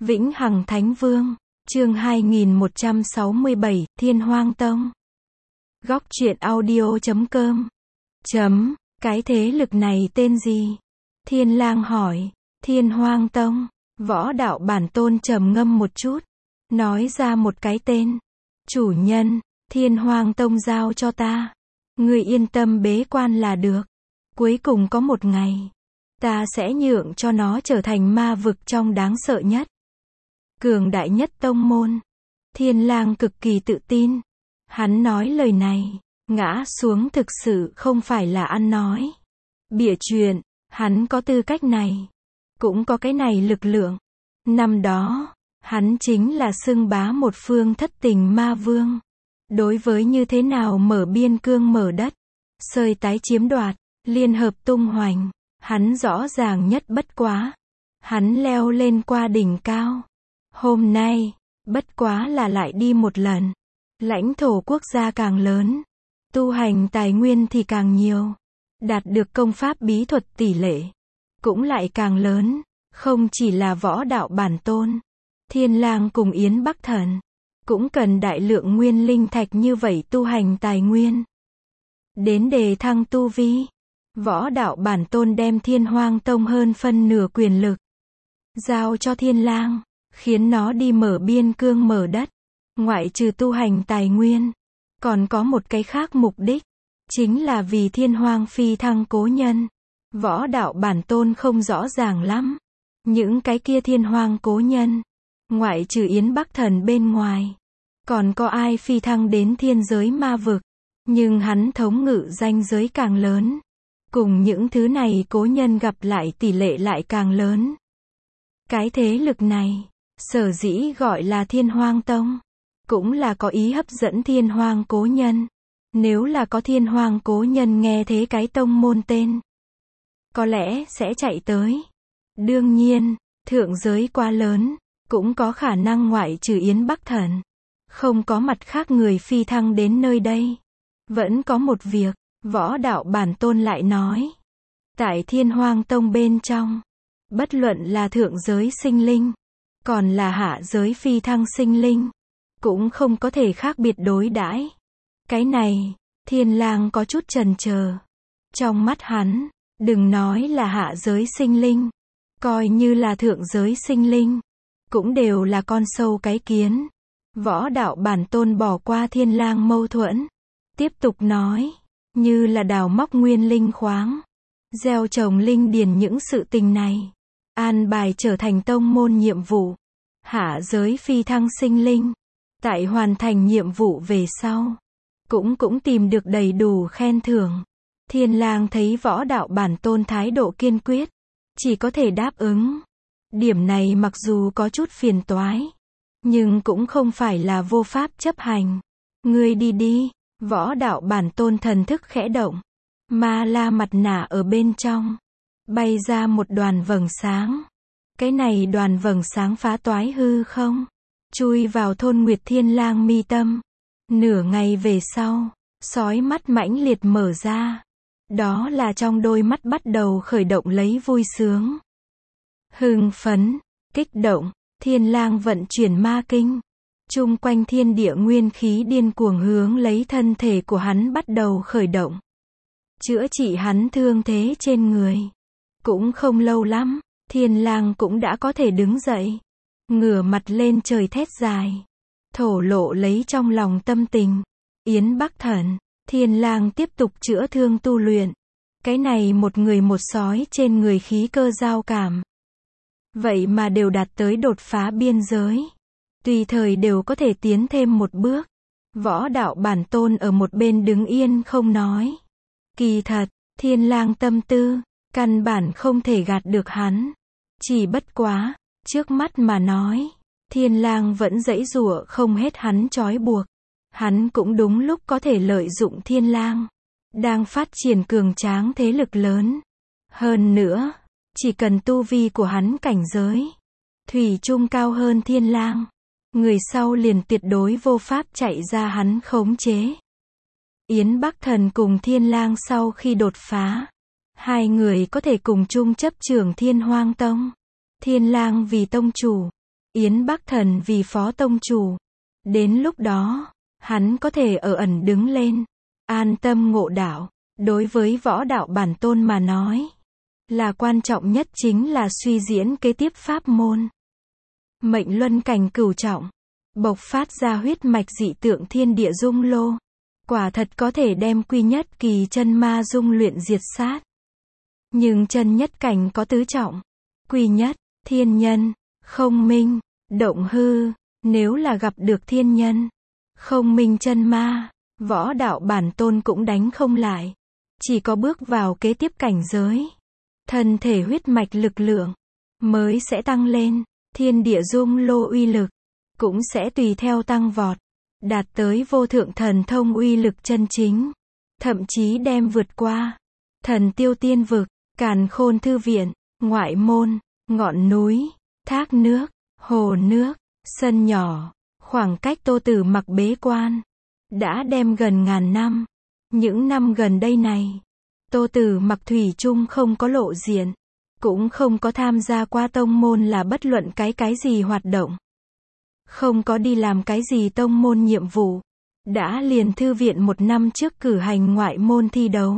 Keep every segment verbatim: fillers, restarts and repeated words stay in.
Vĩnh Hằng Thánh Vương, chương hai nghìn một trăm sáu mươi bảy, Thiên Hoang Tông. Góc truyện audio chấm com. Chấm, cái thế lực này tên gì? Thiên Lang hỏi. Thiên Hoang Tông. Võ đạo bản tôn trầm ngâm một chút, nói ra một cái tên. Chủ nhân, Thiên Hoang Tông giao cho ta. Ngươi yên tâm bế quan là được. Cuối cùng có một ngày, ta sẽ nhượng cho nó trở thành ma vực trong đáng sợ nhất, cường đại nhất tông môn. Thiên Lang cực kỳ tự tin. Hắn nói lời này, ngã xuống thực sự không phải là ăn nói bịa chuyện, hắn có tư cách này, cũng có cái này lực lượng. Năm đó, hắn chính là xưng bá một phương thất tình ma vương. Đối với như thế nào mở biên cương mở đất, sơi tái chiếm đoạt, liên hợp tung hoành, hắn rõ ràng nhất bất quá. Hắn leo lên qua đỉnh cao. Hôm nay, bất quá là lại đi một lần. Lãnh thổ quốc gia càng lớn, tu hành tài nguyên thì càng nhiều, đạt được công pháp bí thuật tỷ lệ cũng lại càng lớn. Không chỉ là võ đạo bản tôn, Thiên Lang cùng Yến Bắc Thần cũng cần đại lượng nguyên linh thạch như vậy tu hành tài nguyên đến đề thăng tu vi. Võ đạo bản tôn đem Thiên Hoang Tông hơn phân nửa quyền lực giao cho Thiên Lang, khiến nó đi mở biên cương mở đất. Ngoại trừ tu hành tài nguyên, còn có một cái khác mục đích, chính là vì Thiên Hoang phi thăng cố nhân. Võ đạo bản tôn không rõ ràng lắm, những cái kia Thiên Hoang cố nhân, ngoại trừ Yến Bắc Thần bên ngoài, còn có ai phi thăng đến thiên giới ma vực. Nhưng hắn thống ngự danh giới càng lớn, cùng những thứ này cố nhân gặp lại tỷ lệ lại càng lớn. Cái thế lực này, sở dĩ gọi là Thiên Hoang Tông, cũng là có ý hấp dẫn Thiên Hoang cố nhân. Nếu là có Thiên Hoang cố nhân nghe thế cái tông môn tên, có lẽ sẽ chạy tới. Đương nhiên, thượng giới quá lớn, cũng có khả năng ngoại trừ Yến Bắc Thần, không có mặt khác người phi thăng đến nơi đây. Vẫn có một việc, võ đạo bản tôn lại nói. Tại Thiên Hoang Tông bên trong, bất luận là thượng giới sinh linh, còn là hạ giới phi thăng sinh linh, cũng không có thể khác biệt đối đãi. Cái này, Thiên Lang có chút chần chờ. Trong mắt hắn, đừng nói là hạ giới sinh linh, coi như là thượng giới sinh linh, cũng đều là con sâu cái kiến. Võ đạo bản tôn bỏ qua Thiên Lang mâu thuẫn, tiếp tục nói, như là đào móc nguyên linh khoáng, gieo trồng linh điền những sự tình này, an bài trở thành tông môn nhiệm vụ. Hạ giới phi thăng sinh linh, tại hoàn thành nhiệm vụ về sau, cũng cũng tìm được đầy đủ khen thưởng. Thiên Lang thấy võ đạo bản tôn thái độ kiên quyết, chỉ có thể đáp ứng. Điểm này mặc dù có chút phiền toái, nhưng cũng không phải là vô pháp chấp hành. Ngươi đi đi. Võ đạo bản tôn thần thức khẽ động, ma la mặt nạ ở bên trong bay ra một đoàn vầng sáng. Cái này đoàn vầng sáng phá toái hư không, chui vào thôn Nguyệt Thiên Lang mi tâm. Nửa ngày về sau, sói mắt mãnh liệt mở ra. Đó là trong đôi mắt bắt đầu khởi động lấy vui sướng, hưng phấn, kích động. Thiên Lang vận chuyển ma kinh, chung quanh thiên địa nguyên khí điên cuồng hướng lấy thân thể của hắn bắt đầu khởi động, chữa trị hắn thương thế trên người. Cũng không lâu lắm, Thiên Lang cũng đã có thể đứng dậy, ngửa mặt lên trời thét dài, thổ lộ lấy trong lòng tâm tình. Yến Bắc Thần, Thiên Lang tiếp tục chữa thương tu luyện. Cái này một người một sói trên người khí cơ giao cảm, vậy mà đều đạt tới đột phá biên giới, tùy thời đều có thể tiến thêm một bước. Võ đạo bản tôn ở một bên đứng yên không nói. Kỳ thật, Thiên Lang tâm tư, căn bản không thể gạt được hắn. Chỉ bất quá, trước mắt mà nói, Thiên Lang vẫn giãy giụa không hết hắn trói buộc. Hắn cũng đúng lúc có thể lợi dụng Thiên Lang đang phát triển cường tráng thế lực lớn. Hơn nữa, chỉ cần tu vi của hắn cảnh giới thủy chung cao hơn Thiên Lang, người sau liền tuyệt đối vô pháp chạy ra hắn khống chế. Yến Bắc Thần cùng Thiên Lang sau khi đột phá, hai người có thể cùng chung chấp trưởng Thiên Hoang Tông. Thiên Lang vì tông chủ, Yến Bắc Thần vì phó tông chủ. Đến lúc đó, hắn có thể ở ẩn đứng lên, an tâm ngộ đạo. Đối với võ đạo bản tôn mà nói, là quan trọng nhất chính là suy diễn kế tiếp pháp môn. Mệnh luân cảnh cửu trọng, bộc phát ra huyết mạch dị tượng thiên địa dung lô. Quả thật có thể đem quy nhất kỳ chân ma dung luyện diệt sát. Nhưng chân nhất cảnh có tứ trọng. Quy nhất, thiên nhân, không minh, động hư. Nếu là gặp được thiên nhân, không minh chân ma, võ đạo bản tôn cũng đánh không lại. Chỉ có bước vào kế tiếp cảnh giới, thân thể huyết mạch lực lượng mới sẽ tăng lên, thiên địa dung lô uy lực cũng sẽ tùy theo tăng vọt, đạt tới vô thượng thần thông uy lực chân chính, thậm chí đem vượt qua thần tiêu tiên vực, càn khôn thư viện, ngoại môn, ngọn núi, thác nước, hồ nước, sân nhỏ. Khoảng cách Tô Tử Mặc bế quan đã đem gần ngàn năm. Những năm gần đây này, Tô Tử Mặc thủy chung không có lộ diện, cũng không có tham gia qua tông môn là bất luận cái cái gì hoạt động, không có đi làm cái gì tông môn nhiệm vụ, đã liền thư viện một năm trước cử hành ngoại môn thi đấu,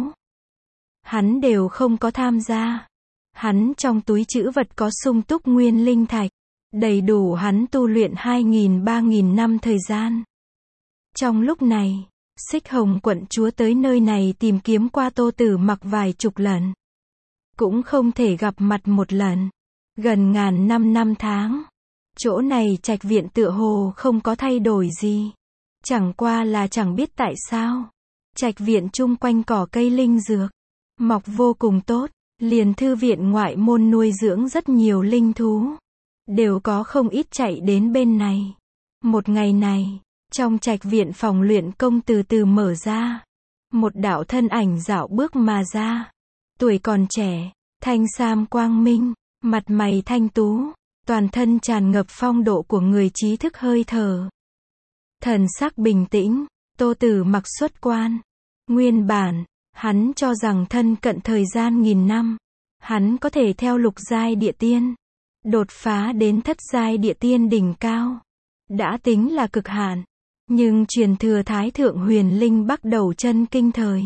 hắn đều không có tham gia. Hắn trong túi trữ vật có sung túc nguyên linh thạch, đầy đủ hắn tu luyện hai nghìn ba nghìn năm thời gian. Trong lúc này, Xích Hồng quận chúa tới nơi này tìm kiếm qua Tô Tử Mặc vài chục lần, cũng không thể gặp mặt một lần. Gần ngàn năm năm tháng, chỗ này trạch viện tựa hồ không có thay đổi gì. Chẳng qua là chẳng biết tại sao, trạch viện chung quanh cỏ cây linh dược mọc vô cùng tốt, liền thư viện ngoại môn nuôi dưỡng rất nhiều linh thú, đều có không ít chạy đến bên này. Một ngày này, trong trạch viện phòng luyện công từ từ mở ra, một đạo thân ảnh dạo bước mà ra, tuổi còn trẻ, thanh sam quang minh, mặt mày thanh tú, toàn thân tràn ngập phong độ của người trí thức hơi thở. Thần sắc bình tĩnh, Tô Tử Mặc xuất quan. Nguyên bản, hắn cho rằng thân cận thời gian nghìn năm, hắn có thể theo lục giai địa tiên, đột phá đến thất giai địa tiên đỉnh cao. Đã tính là cực hạn. Nhưng truyền thừa Thái Thượng Huyền Linh bắt đầu chân kinh thời,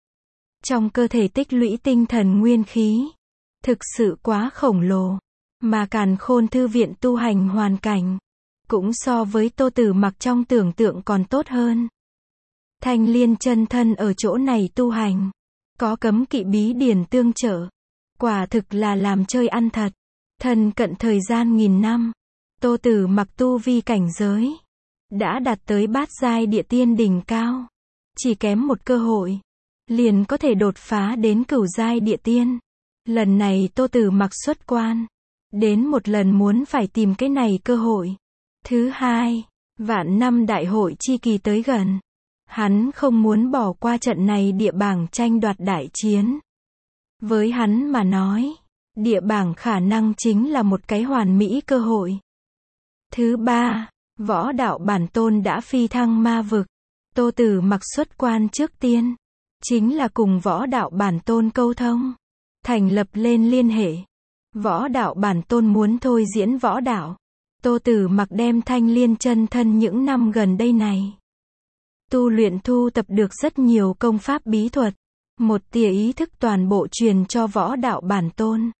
trong cơ thể tích lũy tinh thần nguyên khí, thực sự quá khổng lồ, mà càn khôn thư viện tu hành hoàn cảnh, cũng so với Tô Tử Mặc trong tưởng tượng còn tốt hơn. Thanh Liên chân thân ở chỗ này tu hành, có cấm kỵ bí điển tương trợ, quả thực là làm chơi ăn thật. Thân cận thời gian nghìn năm, Tô Tử Mặc tu vi cảnh giới đã đạt tới bát giai địa tiên đỉnh cao, chỉ kém một cơ hội, liền có thể đột phá đến cửu giai địa tiên. Lần này Tô Tử Mặc xuất quan, đến một lần muốn phải tìm cái này cơ hội. Thứ hai, vạn năm đại hội chi kỳ tới gần, hắn không muốn bỏ qua trận này địa bảng tranh đoạt đại chiến. Với hắn mà nói, địa bảng khả năng chính là một cái hoàn mỹ cơ hội. Thứ ba, võ đạo bản tôn đã phi thăng ma vực. Tô Tử Mặc xuất quan trước tiên, chính là cùng võ đạo bản tôn câu thông, thành lập lên liên hệ. Võ đạo bản tôn muốn thôi diễn võ đạo. Tô Tử Mặc đem Thanh Liên chân thân những năm gần đây này, tu luyện thu tập được rất nhiều công pháp bí thuật, một tia ý thức toàn bộ truyền cho võ đạo bản tôn.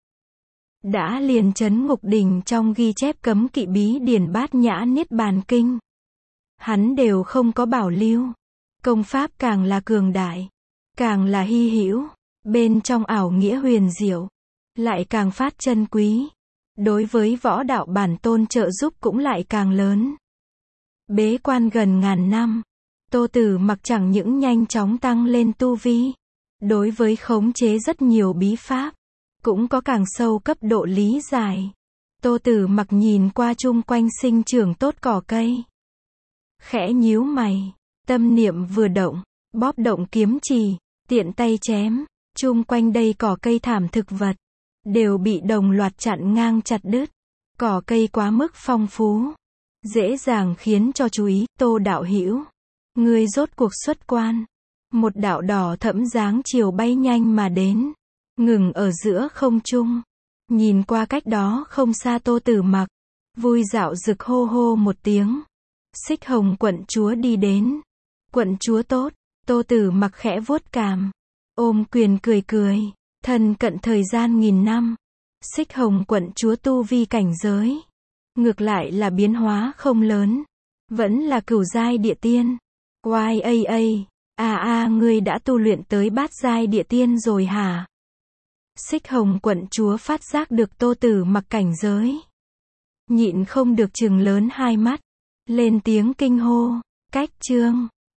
Đã liền chấn ngục đỉnh trong ghi chép cấm kỵ bí điển bát nhã niết bàn kinh, hắn đều không có bảo lưu. Công pháp càng là cường đại, càng là hy hữu, bên trong ảo nghĩa huyền diệu, lại càng phát chân quý. Đối với võ đạo bản tôn trợ giúp cũng lại càng lớn. Bế quan gần ngàn năm, Tô Tử Mặc chẳng những nhanh chóng tăng lên tu vi, đối với khống chế rất nhiều bí pháp, cũng có càng sâu cấp độ lý giải. Tô Tử Mặc nhìn qua chung quanh sinh trưởng tốt cỏ cây, khẽ nhíu mày, tâm niệm vừa động, bóp động kiếm chì, tiện tay chém, chung quanh đây cỏ cây thảm thực vật, đều bị đồng loạt chặn ngang chặt đứt. Cỏ cây quá mức phong phú, dễ dàng khiến cho chú ý. Tô đạo hữu, ngươi rốt cuộc xuất quan. Một đạo đỏ thẫm dáng chiều bay nhanh mà đến, ngừng ở giữa không trung, nhìn qua cách đó không xa Tô Tử Mặc, Vui dạo rực hô hô một tiếng. Xích hồng quận chúa đi đến. Quận chúa tốt, Tô Tử Mặc khẽ vuốt cằm. Ôm quyền cười cười. Thân cận thời gian nghìn năm. Xích hồng quận chúa tu vi cảnh giới. Ngược lại là biến hóa không lớn. Vẫn là cửu giai địa tiên. Oai a a, à a ngươi đã tu luyện tới bát giai địa tiên rồi hả? Xích hồng quận chúa phát giác được Tô Tử Mặc cảnh giới. Nhịn không được trừng lớn hai mắt. Lên tiếng kinh hô. Cách chương.